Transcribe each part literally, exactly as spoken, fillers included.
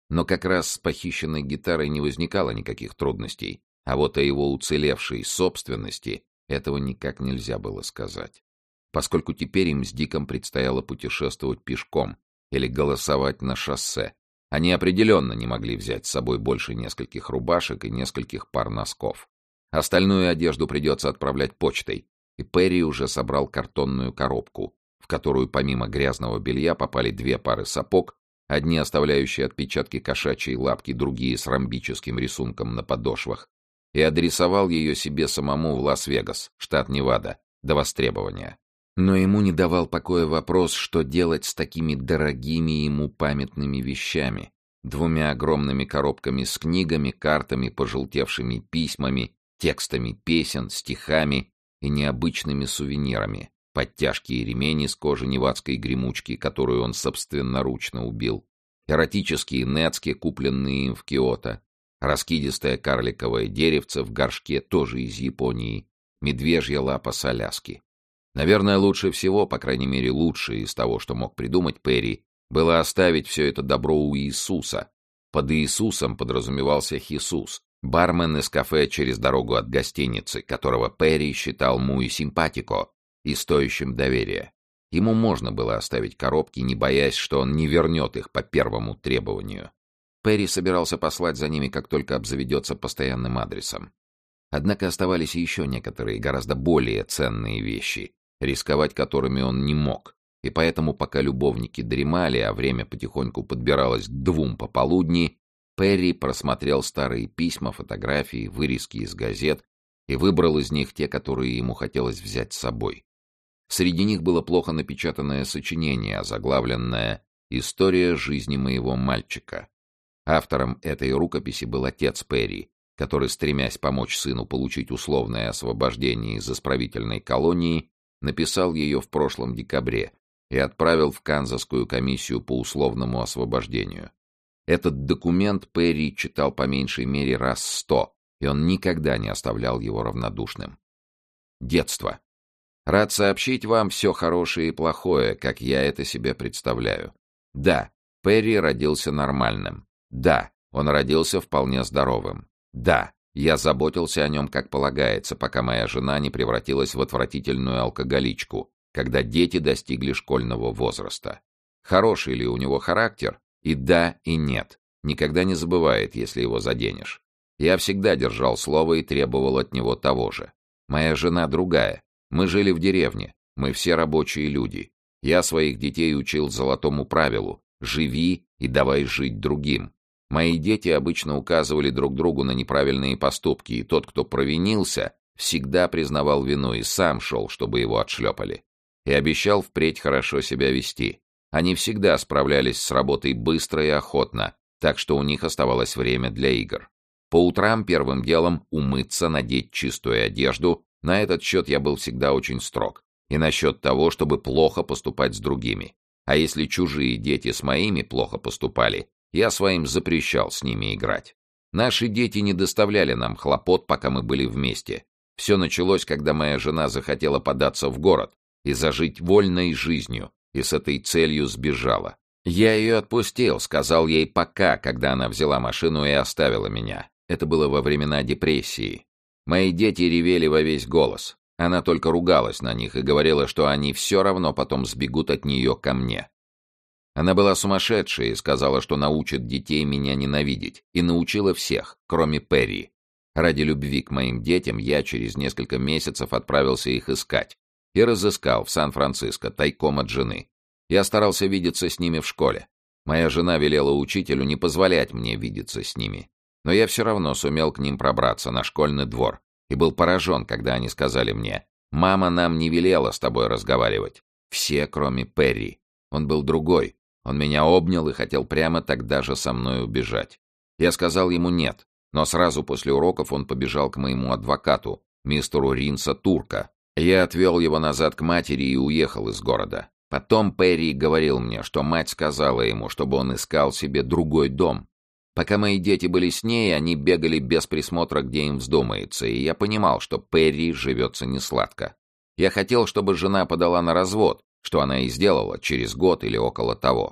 Но как раз с похищенной гитарой не возникало никаких трудностей, а вот о его уцелевшей собственности этого никак нельзя было сказать. Поскольку теперь им с Диком предстояло путешествовать пешком или голосовать на шоссе, они определенно не могли взять с собой больше нескольких рубашек и нескольких пар носков. Остальную одежду придется отправлять почтой, и Перри уже собрал картонную коробку, в которую помимо грязного белья попали две пары сапог, одни оставляющие отпечатки кошачьей лапки, другие с ромбическим рисунком на подошвах, и адресовал ее себе самому в Лас-Вегас, штат Невада, до востребования. Но ему не давал покоя вопрос, что делать с такими дорогими ему памятными вещами, двумя огромными коробками с книгами, картами, пожелтевшими письмами, текстами песен, стихами и необычными сувенирами, подтяжки и ремень из кожи невадской гремучки, которую он собственноручно убил, эротические нецки, купленные им в Киото, раскидистое карликовое деревце в горшке, тоже из Японии, медвежья лапа с Аляски. Наверное, лучше всего, по крайней мере, лучшее из того, что мог придумать Перри, было оставить все это добро у Иисуса. Под Иисусом подразумевался Хисус, бармен из кафе через дорогу от гостиницы, которого Перри считал muy simpático и стоящим доверия. Ему можно было оставить коробки, не боясь, что он не вернет их по первому требованию. Перри собирался послать за ними, как только обзаведется постоянным адресом. Однако оставались еще некоторые, гораздо более ценные вещи, рисковать которыми он не мог, и поэтому, пока любовники дремали, а время потихоньку подбиралось к двум пополудни, Перри просмотрел старые письма, фотографии, вырезки из газет и выбрал из них те, которые ему хотелось взять с собой. Среди них было плохо напечатанное сочинение, озаглавленное «История жизни моего мальчика». Автором этой рукописи был отец Перри, который, стремясь помочь сыну получить условное освобождение из исправительной колонии, написал ее в прошлом декабре и отправил в Канзасскую комиссию по условному освобождению. Этот документ Перри читал по меньшей мере раз сто, и он никогда не оставлял его равнодушным. Детство. Рад сообщить вам все хорошее и плохое, как я это себе представляю. Да, Перри родился нормальным. Да, он родился вполне здоровым. Да, я заботился о нем как полагается, пока моя жена не превратилась в отвратительную алкоголичку, когда дети достигли школьного возраста. Хороший ли у него характер? И да, и нет. Никогда не забывает, если его заденешь. Я всегда держал слово и требовал от него того же. Моя жена другая. Мы жили в деревне. Мы все рабочие люди. Я своих детей учил золотому правилу: живи и давай жить другим. Мои дети обычно указывали друг другу на неправильные поступки, и тот, кто провинился, всегда признавал вину и сам шел, чтобы его отшлепали. И обещал впредь хорошо себя вести. Они всегда справлялись с работой быстро и охотно, так что у них оставалось время для игр. По утрам первым делом умыться, надеть чистую одежду. На этот счет я был всегда очень строг. И насчет того, чтобы плохо поступать с другими. А если чужие дети с моими плохо поступали, я своим запрещал с ними играть. Наши дети не доставляли нам хлопот, пока мы были вместе. Все началось, когда моя жена захотела податься в город и зажить вольной жизнью, и с этой целью сбежала. Я ее отпустил, сказал ей «пока», когда она взяла машину и оставила меня. Это было во времена депрессии. Мои дети ревели во весь голос. Она только ругалась на них и говорила, что они все равно потом сбегут от нее ко мне. Она была сумасшедшая и сказала, что научит детей меня ненавидеть, и научила всех, кроме Перри. Ради любви к моим детям я через несколько месяцев отправился их искать и разыскал в Сан-Франциско тайком от жены. Я старался видеться с ними в школе. Моя жена велела учителю не позволять мне видеться с ними, но я все равно сумел к ним пробраться на школьный двор и был поражен, когда они сказали мне: «Мама нам не велела с тобой разговаривать». Все, кроме Перри. Он был другой. Он меня обнял и хотел прямо тогда же со мной убежать. Я сказал ему нет, но сразу после уроков он побежал к моему адвокату, мистеру Ринса Турка. Я отвел его назад к матери и уехал из города. Потом Перри говорил мне, что мать сказала ему, чтобы он искал себе другой дом. Пока мои дети были с ней, они бегали без присмотра, где им вздумается, и я понимал, что Перри живется несладко. Я хотел, чтобы жена подала на развод, что она и сделала через год или около того.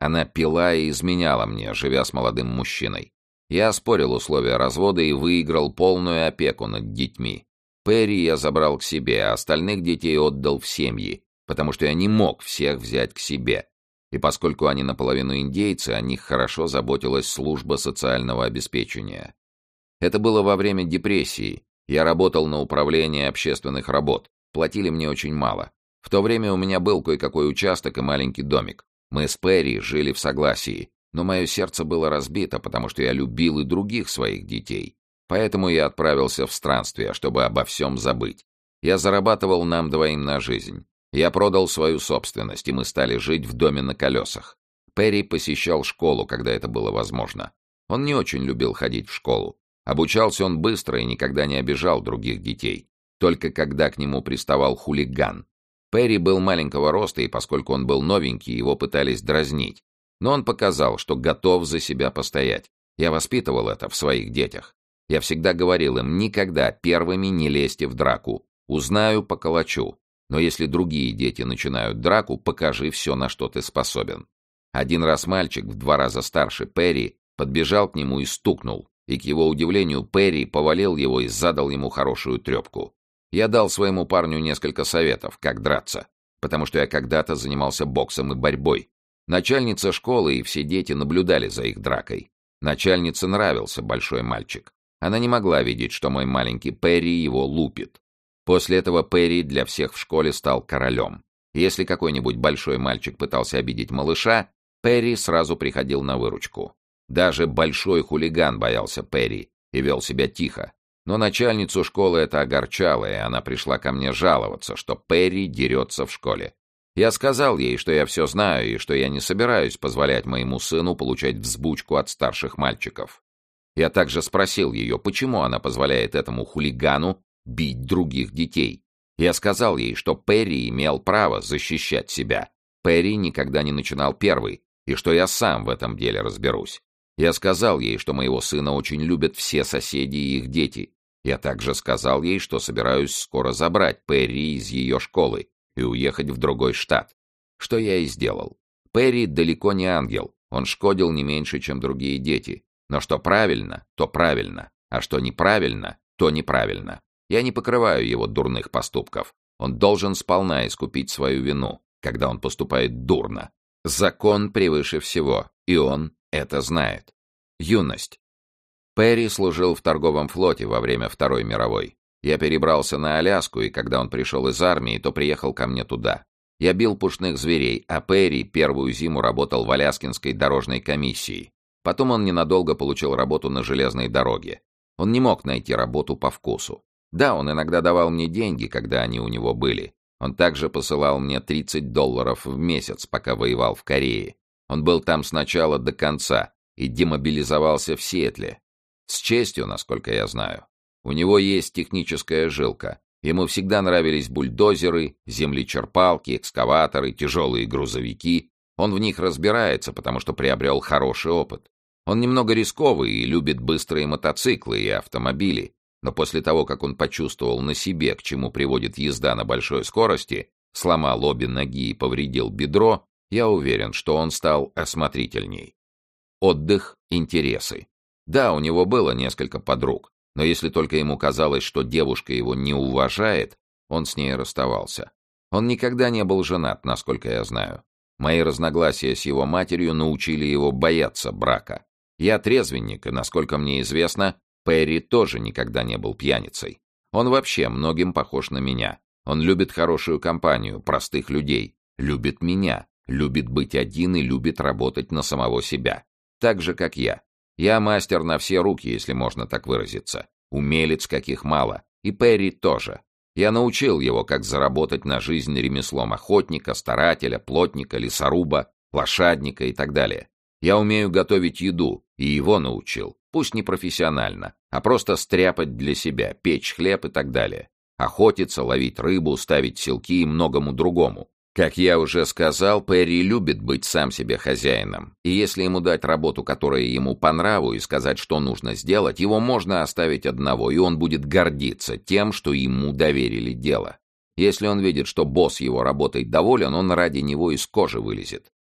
Она пила и изменяла мне, живя с молодым мужчиной. Я оспорил условия развода и выиграл полную опеку над детьми. Перри я забрал к себе, а остальных детей отдал в семьи, потому что я не мог всех взять к себе. И поскольку они наполовину индейцы, о них хорошо заботилась служба социального обеспечения. Это было во время депрессии. Я работал на управлении общественных работ. Платили мне очень мало. В то время у меня был кое-какой участок и маленький домик. Мы с Перри жили в согласии, но мое сердце было разбито, потому что я любил и других своих детей. Поэтому я отправился в странствие, чтобы обо всем забыть. Я зарабатывал нам двоим на жизнь. Я продал свою собственность, и мы стали жить в доме на колесах. Перри посещал школу, когда это было возможно. Он не очень любил ходить в школу. Обучался он быстро и никогда не обижал других детей. Только когда к нему приставал хулиган. Перри был маленького роста, и поскольку он был новенький, его пытались дразнить. Но он показал, что готов за себя постоять. Я воспитывал это в своих детях. Я всегда говорил им: никогда первыми не лезьте в драку. Узнаю — поколочу. Но если другие дети начинают драку, покажи все, на что ты способен. Один раз мальчик, в два раза старше Перри, подбежал к нему и стукнул. И, к его удивлению, Перри повалил его и задал ему хорошую трепку. Я дал своему парню несколько советов, как драться, потому что я когда-то занимался боксом и борьбой. Начальница школы и все дети наблюдали за их дракой. Начальнице нравился большой мальчик. Она не могла видеть, что мой маленький Перри его лупит. После этого Перри для всех в школе стал королем. Если какой-нибудь большой мальчик пытался обидеть малыша, Перри сразу приходил на выручку. Даже большой хулиган боялся Перри и вел себя тихо. Но начальницу школы это огорчало, и она пришла ко мне жаловаться, что Перри дерется в школе. Я сказал ей, что я все знаю и что я не собираюсь позволять моему сыну получать взбучку от старших мальчиков. Я также спросил ее, почему она позволяет этому хулигану бить других детей. Я сказал ей, что Перри имел право защищать себя. Перри никогда не начинал первый, и что я сам в этом деле разберусь. Я сказал ей, что моего сына очень любят все соседи и их дети. Я также сказал ей, что собираюсь скоро забрать Перри из ее школы и уехать в другой штат. Что я и сделал. Перри далеко не ангел, он шкодил не меньше, чем другие дети. Но что правильно, то правильно, а что неправильно, то неправильно. Я не покрываю его дурных поступков. Он должен сполна искупить свою вину, когда он поступает дурно. Закон превыше всего, и он это знает. Юность. Перри служил в торговом флоте во время Второй мировой. Я перебрался на Аляску, и когда он пришел из армии, то приехал ко мне туда. Я бил пушных зверей, а Перри первую зиму работал в Аляскинской дорожной комиссии. Потом он ненадолго получил работу на железной дороге. Он не мог найти работу по вкусу. Да, он иногда давал мне деньги, когда они у него были. Он также посылал мне тридцать долларов в месяц, пока воевал в Корее. Он был там с начала до конца и демобилизовался в Сиэтле. С честью, насколько я знаю. У него есть техническая жилка. Ему всегда нравились бульдозеры, землечерпалки, экскаваторы, тяжелые грузовики. Он в них разбирается, потому что приобрел хороший опыт. Он немного рисковый и любит быстрые мотоциклы и автомобили. Но после того, как он почувствовал на себе, к чему приводит езда на большой скорости, сломал обе ноги и повредил бедро, я уверен, что он стал осмотрительней. Отдых, интересы. Да, у него было несколько подруг, но если только ему казалось, что девушка его не уважает, он с ней расставался. Он никогда не был женат, насколько я знаю. Мои разногласия с его матерью научили его бояться брака. Я трезвенник, и, насколько мне известно, Перри тоже никогда не был пьяницей. Он вообще многим похож на меня. Он любит хорошую компанию, простых людей. Любит меня, любит быть один и любит работать на самого себя. Так же, как я. Я мастер на все руки, если можно так выразиться. Умелец, каких мало. И Перри тоже. Я научил его, как заработать на жизнь ремеслом охотника, старателя, плотника, лесоруба, лошадника и так далее. Я умею готовить еду, и его научил. Пусть не профессионально, а просто стряпать для себя, печь хлеб и так далее. Охотиться, ловить рыбу, ставить селки и многому другому. Как я уже сказал, Перри любит быть сам себе хозяином, и если ему дать работу, которая ему по нраву, и сказать, что нужно сделать, его можно оставить одного, и он будет гордиться тем, что ему доверили дело. Если он видит, что босс его работой доволен, он ради него из кожи вылезет.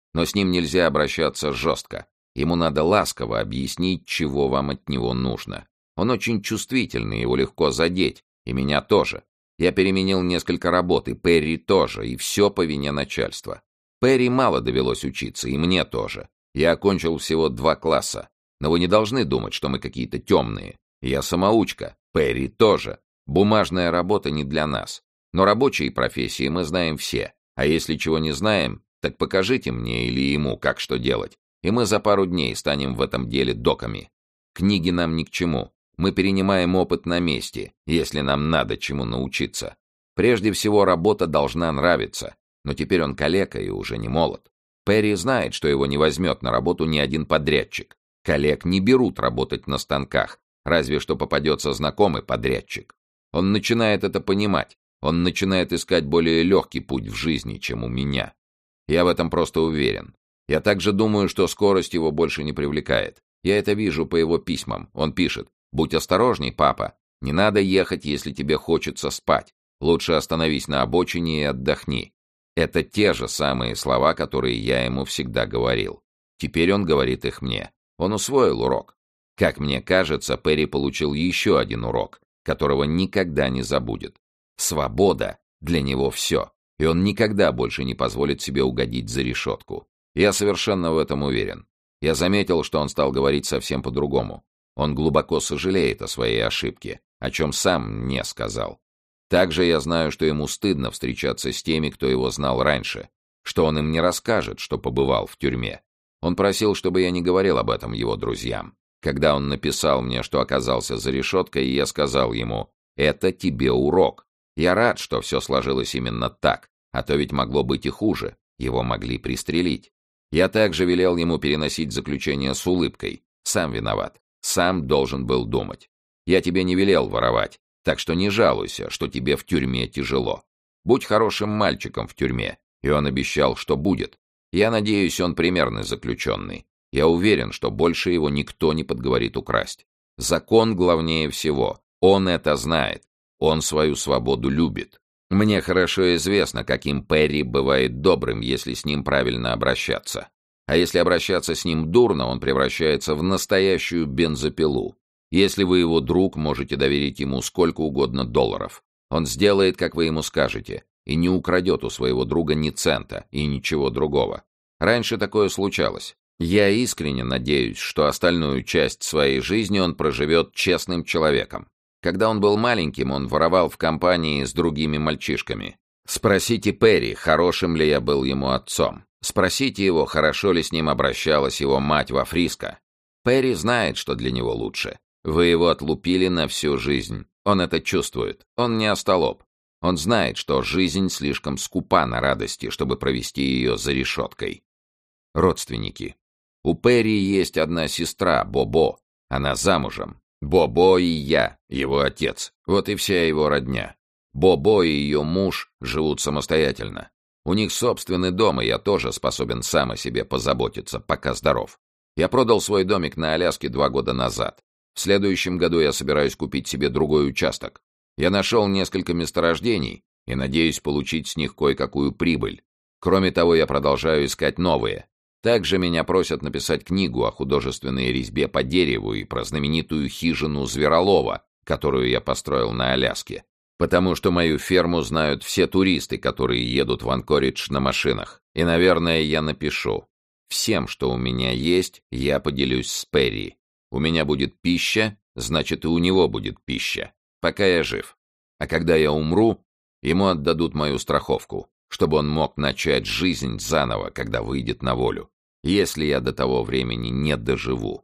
Но с ним нельзя обращаться жестко. Ему надо ласково объяснить, чего вам от него нужно. Он очень чувствительный, его легко задеть, и меня тоже. Я переменил несколько работ, и Перри тоже, и все по вине начальства. Перри мало довелось учиться, и мне тоже. Я окончил всего два класса. Но вы не должны думать, что мы какие-то темные. Я самоучка, Перри тоже. Бумажная работа не для нас. Но рабочие профессии мы знаем все. А если чего не знаем, так покажите мне или ему, как что делать. И мы за пару дней станем в этом деле доками. Книги нам ни к чему. Мы перенимаем опыт на месте, если нам надо чему научиться. Прежде всего, работа должна нравиться. Но теперь он калека и уже не молод. Перри знает, что его не возьмет на работу ни один подрядчик. Калек не берут работать на станках, разве что попадется знакомый подрядчик. Он начинает это понимать. Он начинает искать более легкий путь в жизни, чем у меня. Я в этом просто уверен. Я также думаю, что скорость его больше не привлекает. Я это вижу по его письмам. Он пишет: «Будь осторожней, папа. Не надо ехать, если тебе хочется спать. Лучше остановись на обочине и отдохни». Это те же самые слова, которые я ему всегда говорил. Теперь он говорит их мне. Он усвоил урок. Как мне кажется, Перри получил еще один урок, которого никогда не забудет. Свобода для него все, и он никогда больше не позволит себе угодить за решетку. Я совершенно в этом уверен. Я заметил, что он стал говорить совсем по-другому. Он глубоко сожалеет о своей ошибке, о чем сам мне сказал. Также я знаю, что ему стыдно встречаться с теми, кто его знал раньше, что он им не расскажет, что побывал в тюрьме. Он просил, чтобы я не говорил об этом его друзьям. Когда он написал мне, что оказался за решеткой, я сказал ему: «Это тебе урок». Я рад, что все сложилось именно так, а то ведь могло быть и хуже, его могли пристрелить. Я также велел ему переносить заключение с улыбкой. Сам виноват, сам должен был думать. Я тебе не велел воровать, так что не жалуйся, что тебе в тюрьме тяжело. Будь хорошим мальчиком в тюрьме, и он обещал, что будет. Я надеюсь, он примерный заключенный. Я уверен, что больше его никто не подговорит украсть. Закон главнее всего, он это знает. Он свою свободу любит. Мне хорошо известно, каким Перри бывает добрым, если с ним правильно обращаться. А если обращаться с ним дурно, он превращается в настоящую бензопилу. Если вы его друг, можете доверить ему сколько угодно долларов. Он сделает, как вы ему скажете, и не украдет у своего друга ни цента и ничего другого. Раньше такое случалось. Я искренне надеюсь, что остальную часть своей жизни он проживет честным человеком. Когда он был маленьким, он воровал в компании с другими мальчишками. Спросите Перри, хорошим ли я был ему отцом. Спросите его, хорошо ли с ним обращалась его мать во Фриско. Перри знает, что для него лучше. Вы его отлупили на всю жизнь. Он это чувствует. Он не остолоп. Он знает, что жизнь слишком скупа на радости, чтобы провести ее за решеткой. Родственники. У Перри есть одна сестра, Бобо. Она замужем. Бобо и я, его отец. Вот и вся его родня. Бобо и ее муж живут самостоятельно. У них собственный дом, и я тоже способен сам о себе позаботиться, пока здоров. Я продал свой домик на Аляске два года назад. В следующем году я собираюсь купить себе другой участок. Я нашел несколько месторождений и надеюсь получить с них кое-какую прибыль. Кроме того, я продолжаю искать новые. Также меня просят написать книгу о художественной резьбе по дереву и про знаменитую хижину Зверолова, которую я построил на Аляске. Потому что мою ферму знают все туристы, которые едут в Анкоридж на машинах. И, наверное, я напишу. Всем, что у меня есть, я поделюсь с Перри. У меня будет пища, значит, и у него будет пища. Пока я жив. А когда я умру, ему отдадут мою страховку, чтобы он мог начать жизнь заново, когда выйдет на волю, если я до того времени не доживу.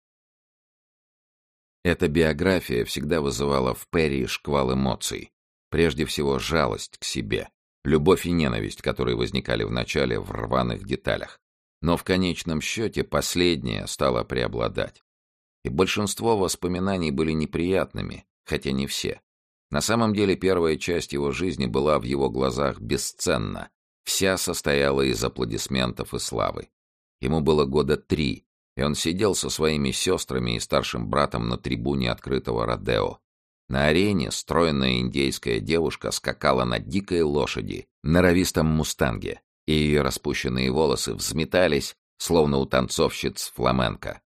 Эта биография всегда вызывала в Перри шквал эмоций. Прежде всего, жалость к себе, любовь и ненависть, которые возникали вначале в рваных деталях. Но в конечном счете последнее стало преобладать. И большинство воспоминаний были неприятными, хотя не все. На самом деле первая часть его жизни была в его глазах бесценна. Вся состояла из аплодисментов и славы. Ему было года три, и он сидел со своими сестрами и старшим братом на трибуне открытого родео. На арене стройная индейская девушка скакала на дикой лошади, норовистом мустанге, и ее распущенные волосы взметались, словно у танцовщиц фламенко.